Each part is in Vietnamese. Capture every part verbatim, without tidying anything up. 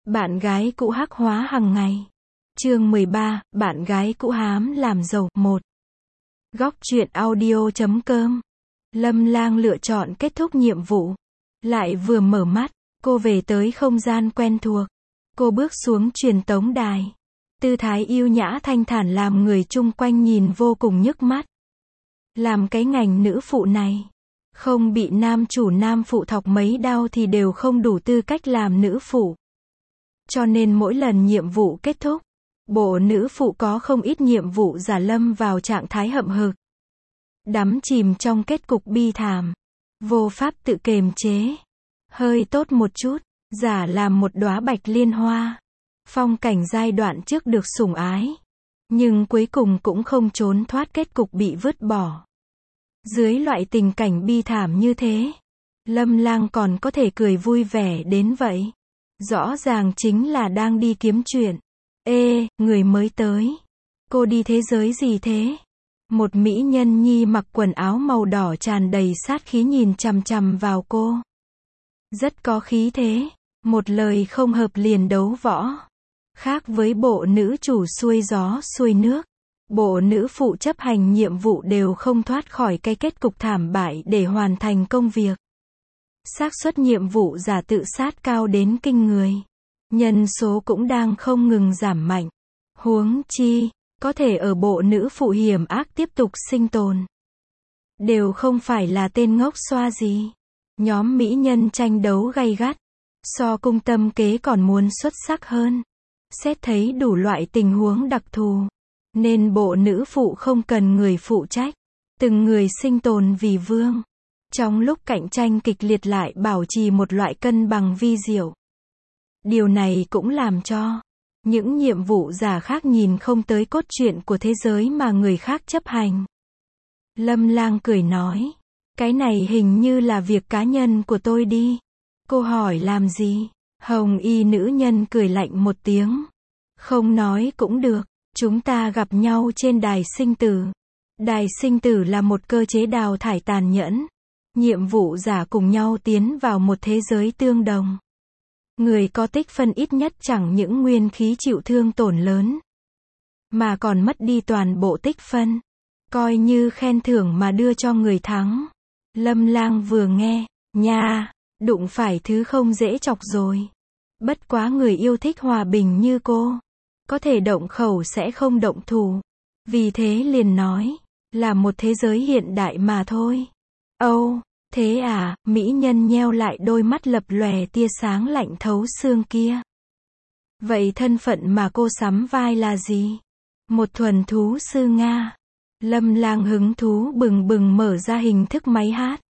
Bạn gái cũ hắc hóa hàng ngày. Chương mười ba, bạn gái cũ hám làm giàu. một. Góc truyện audio chấm com. Lâm Lang lựa chọn kết thúc nhiệm vụ. Lại vừa mở mắt, cô về tới không gian quen thuộc. Cô bước xuống truyền tống đài. Tư thái yêu nhã thanh thản làm người chung quanh nhìn vô cùng nhức mắt. Làm cái ngành nữ phụ này, không bị nam chủ nam phụ thọc mấy đau thì đều không đủ tư cách làm nữ phụ. Cho nên mỗi lần nhiệm vụ kết thúc, bộ nữ phụ có không ít nhiệm vụ giả lâm vào trạng thái hậm hực. Đắm chìm trong kết cục bi thảm, vô pháp tự kiềm chế. Hơi tốt một chút, giả làm một đóa bạch liên hoa. Phong cảnh giai đoạn trước được sủng ái, nhưng cuối cùng cũng không trốn thoát kết cục bị vứt bỏ. Dưới loại tình cảnh bi thảm như thế, Lâm Lang còn có thể cười vui vẻ đến vậy. Rõ ràng chính là đang đi kiếm chuyện. Ê, người mới tới. Cô đi thế giới gì thế? Một mỹ nhân nhi mặc quần áo màu đỏ tràn đầy sát khí nhìn chằm chằm vào cô. Rất có khí thế. Một lời không hợp liền đấu võ. Khác với bộ nữ chủ xuôi gió xuôi nước, bộ nữ phụ chấp hành nhiệm vụ đều không thoát khỏi cái kết cục thảm bại để hoàn thành công việc. Xác suất nhiệm vụ giả tự sát cao đến kinh người. Nhân số cũng đang không ngừng giảm mạnh. Huống chi, có thể ở bộ nữ phụ hiểm ác tiếp tục sinh tồn. Đều không phải là tên ngốc xoa gì. Nhóm mỹ nhân tranh đấu gay gắt. So cung tâm kế còn muốn xuất sắc hơn. Xét thấy đủ loại tình huống đặc thù, nên bộ nữ phụ không cần người phụ trách. Từng người sinh tồn vì vương. Trong lúc cạnh tranh kịch liệt lại bảo trì một loại cân bằng vi diệu. Điều này cũng làm cho những nhiệm vụ giả khác nhìn không tới cốt truyện của thế giới mà người khác chấp hành. Lâm Lang cười nói, cái này hình như là việc cá nhân của tôi đi. Cô hỏi làm gì? Hồng y nữ nhân cười lạnh một tiếng. Không nói cũng được, chúng ta gặp nhau trên đài sinh tử. Đài sinh tử là một cơ chế đào thải tàn nhẫn. Nhiệm vụ giả cùng nhau tiến vào một thế giới tương đồng. Người có tích phân ít nhất chẳng những nguyên khí chịu thương tổn lớn, mà còn mất đi toàn bộ tích phân. Coi như khen thưởng mà đưa cho người thắng. Lâm Lang vừa nghe, nha, đụng phải thứ không dễ chọc rồi. Bất quá người yêu thích hòa bình như cô, có thể động khẩu sẽ không động thủ. Vì thế liền nói, là một thế giới hiện đại mà thôi. Âu, thế à, mỹ nhân nheo lại đôi mắt lập lòe tia sáng lạnh thấu xương kia. Vậy thân phận mà cô sắm vai là gì? Một thuần thú sư Nga. Lâm Lang hứng thú bừng bừng mở ra hình thức máy hát.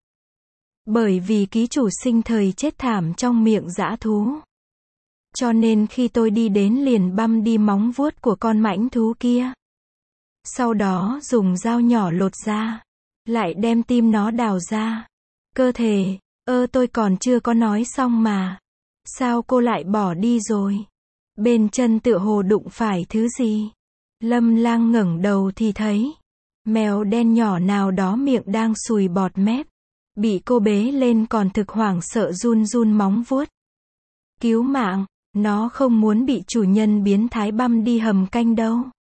Bởi vì ký chủ sinh thời chết thảm trong miệng dã thú. Cho nên khi tôi đi đến liền băm đi móng vuốt của con mãnh thú kia. Sau đó dùng dao nhỏ lột ra. Lại đem tim nó đào ra. Cơ thể, ơ tôi còn chưa có nói xong mà. Sao cô lại bỏ đi rồi? Bên chân tựa hồ đụng phải thứ gì? Lâm Lang ngẩng đầu thì thấy mèo đen nhỏ nào đó miệng đang sùi bọt mép. Bị cô bế lên còn thực hoảng sợ run run móng vuốt. Cứu mạng, nó không muốn bị chủ nhân biến thái băm đi hầm canh đâu.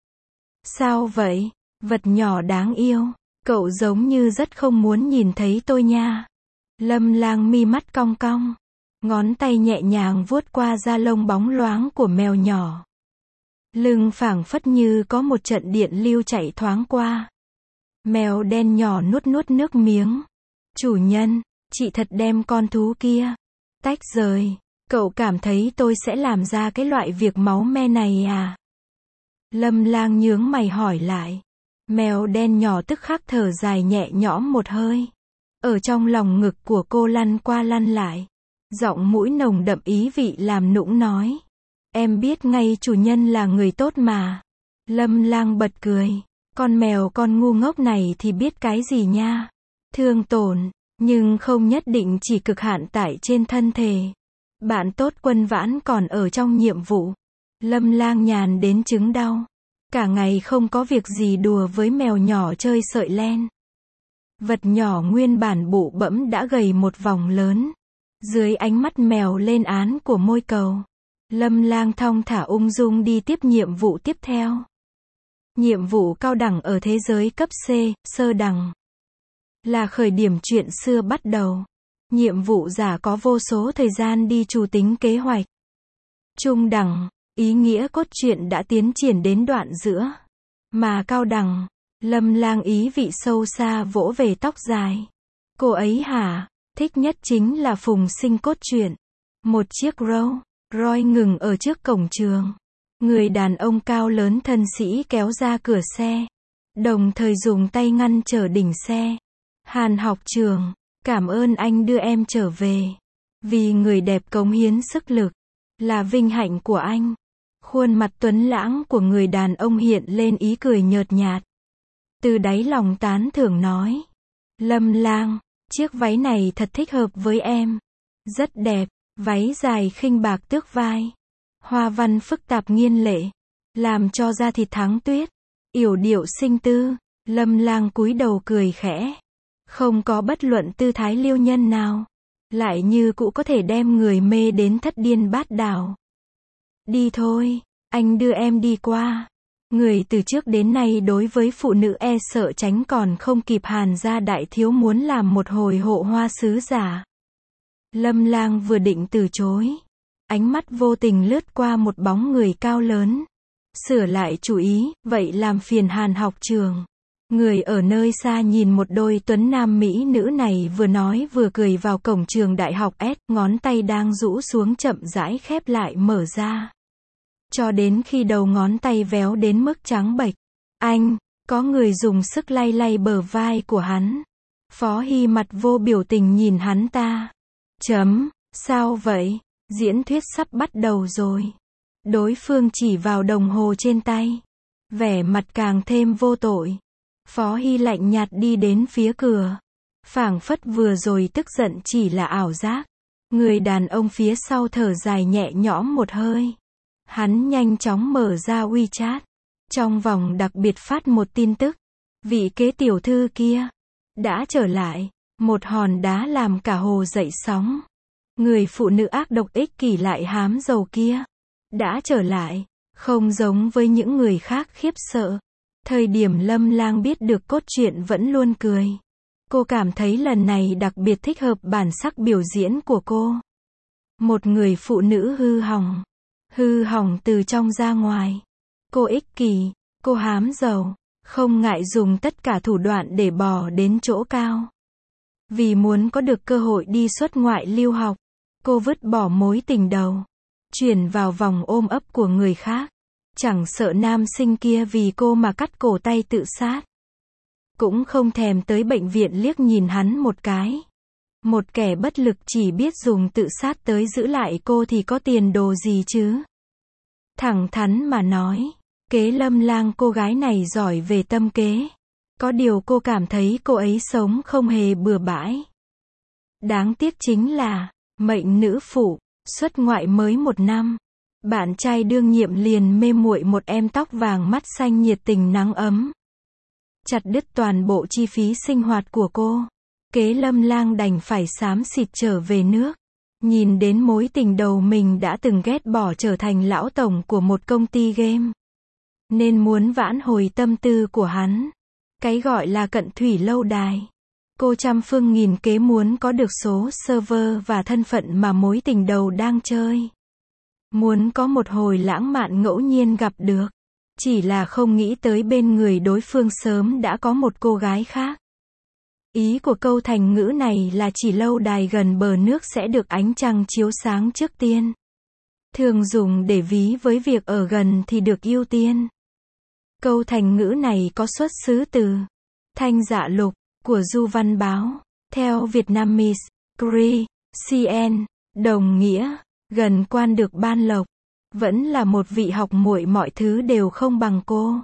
Sao vậy? Vật nhỏ đáng yêu, cậu giống như rất không muốn nhìn thấy tôi nha. Lâm Lang mi mắt cong cong, ngón tay nhẹ nhàng vuốt qua da lông bóng loáng của mèo nhỏ. Lưng phảng phất như có một trận điện lưu chạy thoáng qua. Mèo đen nhỏ nuốt nuốt nước miếng. Chủ nhân, chị thật đem con thú kia tách rời. Cậu cảm thấy tôi sẽ làm ra cái loại việc máu me này à? Lâm Lang nhướng mày hỏi lại. Mèo đen nhỏ tức khắc thở dài nhẹ nhõm một hơi. Ở trong lòng ngực của cô lăn qua lăn lại. Giọng mũi nồng đậm ý vị làm nũng nói. Em biết ngay chủ nhân là người tốt mà. Lâm Lang bật cười. Con mèo con ngu ngốc này thì biết cái gì nha. Thương tổn, nhưng không nhất định chỉ cực hạn tại trên thân thể. Bạn tốt Quân Vãn còn ở trong nhiệm vụ. Lâm Lang nhàn đến chứng đau. Cả ngày không có việc gì đùa với mèo nhỏ chơi sợi len. Vật nhỏ nguyên bản bụ bẫm đã gầy một vòng lớn. Dưới ánh mắt mèo lên án của môi cầu, Lâm Lang thong thả ung dung đi tiếp nhiệm vụ tiếp theo. Nhiệm vụ cao đẳng ở thế giới cấp C, sơ đẳng. Là khởi điểm chuyện xưa bắt đầu. Nhiệm vụ giả có vô số thời gian đi chủ tính kế hoạch. Trung đẳng, ý nghĩa cốt truyện đã tiến triển đến đoạn giữa. Mà cao đẳng, Lâm Lang ý vị sâu xa vỗ về tóc dài. Cô ấy hả, thích nhất chính là phùng sinh cốt truyện. Một chiếc Rolls Royce ngừng ở trước cổng trường. Người đàn ông cao lớn thân sĩ kéo ra cửa xe. Đồng thời dùng tay ngăn trở đỉnh xe. Hàn học trường, cảm ơn anh đưa em trở về. Vì người đẹp cống hiến sức lực. Là vinh hạnh của anh. Khuôn mặt tuấn lãng của người đàn ông hiện lên ý cười nhợt nhạt. Từ đáy lòng tán thưởng nói. Lâm Lang, chiếc váy này thật thích hợp với em. Rất đẹp, váy dài khinh bạc tước vai. Hoa văn phức tạp nghiên lệ. Làm cho da thịt thắng tuyết. Yểu điệu xinh tư. Lâm Lang cúi đầu cười khẽ. Không có bất luận tư thái liêu nhân nào. Lại như cũ có thể đem người mê đến thất điên bát đảo. Đi thôi, anh đưa em đi qua. Người từ trước đến nay đối với phụ nữ e sợ tránh còn không kịp Hàn gia đại thiếu muốn làm một hồi hộ hoa sứ giả. Lâm Lang vừa định từ chối. Ánh mắt vô tình lướt qua một bóng người cao lớn. Sửa lại chủ ý, vậy làm phiền Hàn học trường. Người ở nơi xa nhìn một đôi tuấn nam mỹ nữ này vừa nói vừa cười vào cổng trường đại học S, ngón tay đang rũ xuống chậm rãi khép lại mở ra. Cho đến khi đầu ngón tay véo đến mức trắng bệch. Anh, có người dùng sức lay lay bờ vai của hắn. Phó Hy mặt vô biểu tình nhìn hắn ta. Chấm, sao vậy? Diễn thuyết sắp bắt đầu rồi. Đối phương chỉ vào đồng hồ trên tay. Vẻ mặt càng thêm vô tội. Phó Hy lạnh nhạt đi đến phía cửa. Phảng phất vừa rồi tức giận chỉ là ảo giác. Người đàn ông phía sau thở dài nhẹ nhõm một hơi. Hắn nhanh chóng mở ra WeChat. Trong vòng đặc biệt phát một tin tức. Vị kế tiểu thư kia đã trở lại. Một hòn đá làm cả hồ dậy sóng. Người phụ nữ ác độc ích kỷ lại hám giàu kia đã trở lại. Không giống với những người khác khiếp sợ. Thời điểm Lâm Lang biết được cốt truyện vẫn luôn cười. Cô cảm thấy lần này đặc biệt thích hợp bản sắc biểu diễn của cô. Một người phụ nữ hư hỏng. Hư hỏng từ trong ra ngoài. Cô ích kỷ, cô hám giàu, không ngại dùng tất cả thủ đoạn để bò đến chỗ cao. Vì muốn có được cơ hội đi xuất ngoại lưu học, cô vứt bỏ mối tình đầu. Chuyển vào vòng ôm ấp của người khác. Chẳng sợ nam sinh kia vì cô mà cắt cổ tay tự sát. Cũng không thèm tới bệnh viện liếc nhìn hắn một cái. Một kẻ bất lực chỉ biết dùng tự sát tới giữ lại cô thì có tiền đồ gì chứ? Thẳng thắn mà nói, kế Lâm Lang cô gái này giỏi về tâm kế. Có điều cô cảm thấy cô ấy sống không hề bừa bãi. Đáng tiếc chính là, mệnh nữ phụ, xuất ngoại mới một năm. Bạn trai đương nhiệm liền mê muội một em tóc vàng mắt xanh nhiệt tình nắng ấm. Chặt đứt toàn bộ chi phí sinh hoạt của cô. Kế Lâm Lang đành phải xám xịt trở về nước. Nhìn đến mối tình đầu mình đã từng ghét bỏ trở thành lão tổng của một công ty game. Nên muốn vãn hồi tâm tư của hắn. Cái gọi là cận thủy lâu đài. Cô trăm phương nghìn kế muốn có được số server và thân phận mà mối tình đầu đang chơi. Muốn có một hồi lãng mạn ngẫu nhiên gặp được. Chỉ là không nghĩ tới bên người đối phương sớm đã có một cô gái khác. Ý của câu thành ngữ này là chỉ lâu đài gần bờ nước sẽ được ánh trăng chiếu sáng trước tiên. Thường dùng để ví với việc ở gần thì được ưu tiên. Câu thành ngữ này có xuất xứ từ Thanh Dạ Lục của Du Văn Báo. Theo Vietnamese, Cree, xê en, đồng nghĩa, gần quan được ban lộc. Vẫn là một vị học muội mọi thứ đều không bằng cô.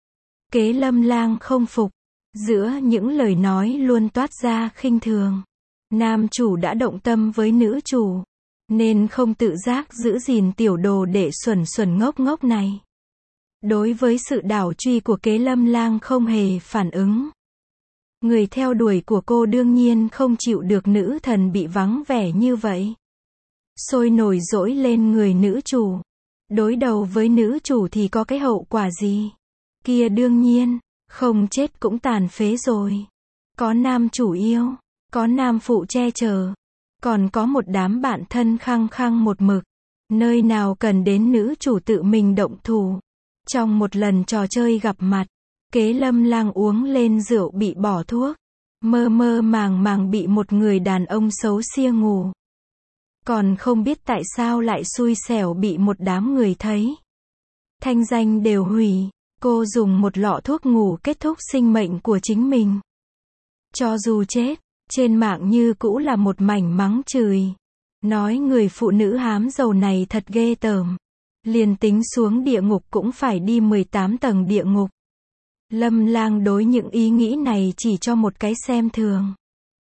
Kế Lâm Lang không phục. Giữa những lời nói luôn toát ra khinh thường. Nam chủ đã động tâm với nữ chủ. Nên không tự giác giữ gìn tiểu đồ để xuẩn xuẩn ngốc ngốc này. Đối với sự đảo truy của kế Lâm Lang không hề phản ứng. Người theo đuổi của cô đương nhiên không chịu được nữ thần bị vắng vẻ như vậy. Sôi nổi dỗi lên người nữ chủ. Đối đầu với nữ chủ thì có cái hậu quả gì? Kia đương nhiên, không chết cũng tàn phế rồi. Có nam chủ yêu, có nam phụ che chở, còn có một đám bạn thân khăng khăng một mực. Nơi nào cần đến nữ chủ tự mình động thủ. Trong một lần trò chơi gặp mặt, Kế Lâm Lang uống lên rượu bị bỏ thuốc. Mơ mơ màng màng bị một người đàn ông xấu xia ngủ. Còn không biết tại sao lại xui xẻo bị một đám người thấy. Thanh danh đều hủy, cô dùng một lọ thuốc ngủ kết thúc sinh mệnh của chính mình. Cho dù chết, trên mạng như cũ là một mảnh mắng chửi. Nói người phụ nữ hám dầu này thật ghê tởm. Liền tính xuống địa ngục cũng phải đi mười tám tầng địa ngục. Lâm Lang đối những ý nghĩ này chỉ cho một cái xem thường.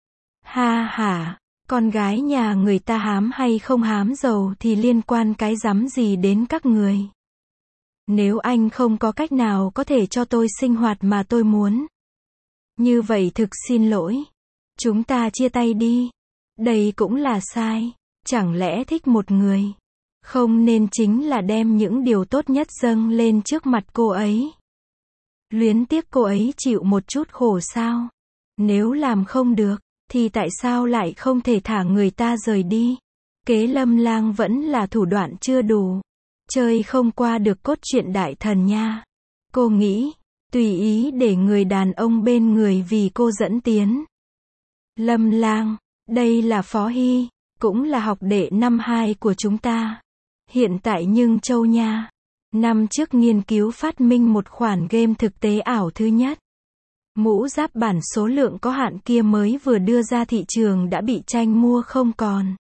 Ha ha, con gái nhà người ta hám hay không hám dầu thì liên quan cái rắm gì đến các người. Nếu anh không có cách nào có thể cho tôi sinh hoạt mà tôi muốn. Như vậy thực xin lỗi. Chúng ta chia tay đi. Đây cũng là sai. Chẳng lẽ thích một người, không nên chính là đem những điều tốt nhất dâng lên trước mặt cô ấy. Luyến tiếc cô ấy chịu một chút khổ sao? Nếu làm không được, thì tại sao lại không thể thả người ta rời đi? Kế Lâm Lang vẫn là thủ đoạn chưa đủ. Chơi không qua được cốt truyện đại thần nha. Cô nghĩ, tùy ý để người đàn ông bên người vì cô dẫn tiến. Lâm Lang, đây là Phó Hy, cũng là học đệ năm hai của chúng ta. Hiện tại nhưng Châu nha. Năm trước nghiên cứu phát minh một khoản game thực tế ảo thứ nhất. Mũ giáp bản số lượng có hạn kia mới vừa đưa ra thị trường đã bị tranh mua không còn.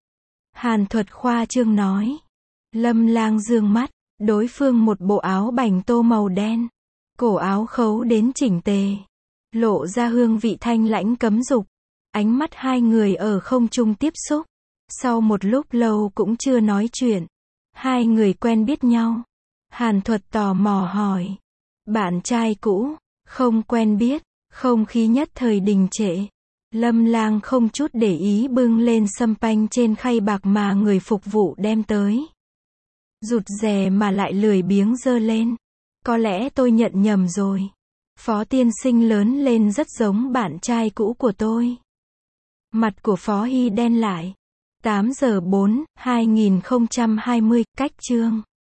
Hàn Thuật khoa trương nói. Lâm Lang dương mắt, đối phương một bộ áo bành tô màu đen. Cổ áo khấu đến chỉnh tề. Lộ ra hương vị thanh lãnh cấm dục. Ánh mắt hai người ở không trung tiếp xúc. Sau một lúc lâu cũng chưa nói chuyện. Hai người quen biết nhau. Hàn Thuật tò mò hỏi. Bạn trai cũ, không quen biết, không khí nhất thời đình trệ. Lâm Lang không chút để ý bưng lên sâm panh trên khay bạc mà người phục vụ đem tới. Rụt rè mà lại lười biếng giơ lên. Có lẽ tôi nhận nhầm rồi. Phó tiên sinh lớn lên rất giống bạn trai cũ của tôi. Mặt của Phó Hy đen lại. tám giờ bốn, hai nghìn không trăm hai mươi, cách chương.